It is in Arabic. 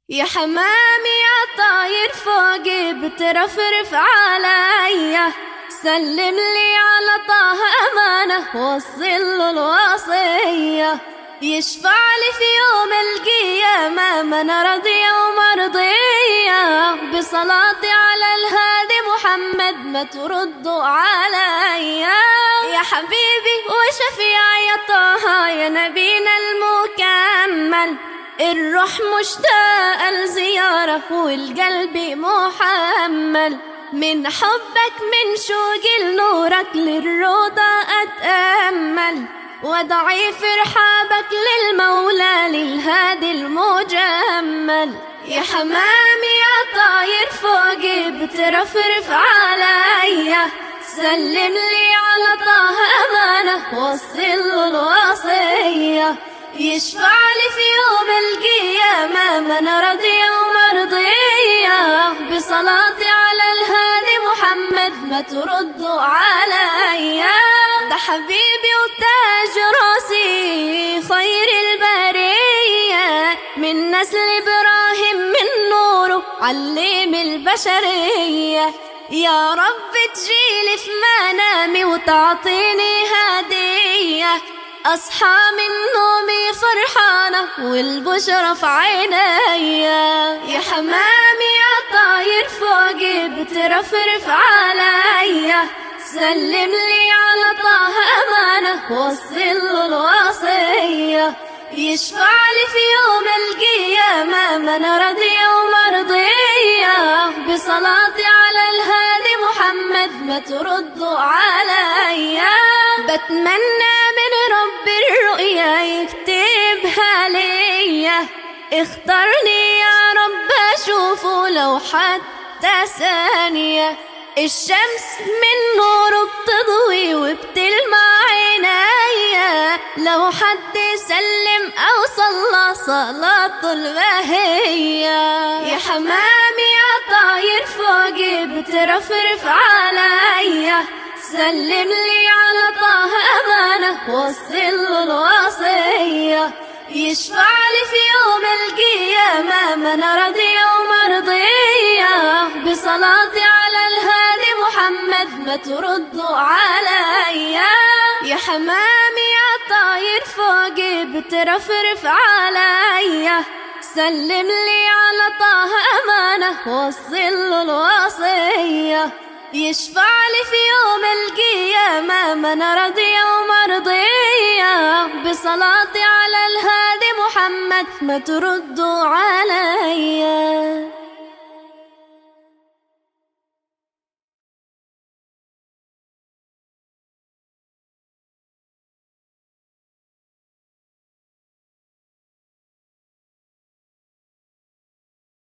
يا حمامي يا طاير فوقي بترفرف عليا، سلم لي على طه أمانة وصل له الوصية، يشفع لي في يوم القيامة من رضي ومرضية، بصلاتي على الهادي محمد ما تردوا عليا. يا حبيبي وشفيعي يا طه يا نبينا المكمل، الروح مشتاقة لزيارة والقلب محمل، من حبك من شوق لنورك للروضة أتأمل، وادعي في رحابك للمولى للهادي المجمل. يا حمامي يا طاير فوقي بترفرف عليا، سلم لي على طه أمانة وصل له الوصية، يشفع لي في يوم القيامة من رضي ومرضية، بصلاتي على الهادي محمد ما تردوا عليا. ده حبيبي وتاج راسي خير البرية، من نسل إبراهيم من نوره علم البشرية، يا رب تجيلي في منامي وتعطيني هدية، أصحى من نومي فرحانة والبشرة في عينيا. يا حمامي يا طاير فوقي بترفرف عليا، سلم لي على طه أمانة وصل له الوصية، يشفع لي في يوم القيامة من رضي ومرضية، بصلاتي على الهادي محمد ما تردوا عليا. بتمنى من رب الرؤيا يكتبها ليا، اختارني يا رب اشوفه لو حتى ثانية، الشمس من نوره بتضوي وبتلمع عينيا، لو حد سلم او صلى صلاته البهية. يا حمامي يا طاير فوقي بترفرف عليا، سلم لي على طه أمانة وصل له الوصية، يشفع لي في يوم القيامة من رضي ومرضية، بصلاتي على الهادي محمد ما تردوا عليا. يا حمامي يا طاير فوقي بترفرف عليا، سلم لي على طه أمانة وصل له الوصية، يشفع لي في يوم القيامة من رضي ومرضية، بصلاتي على الهادي محمد ما تردوا عليا.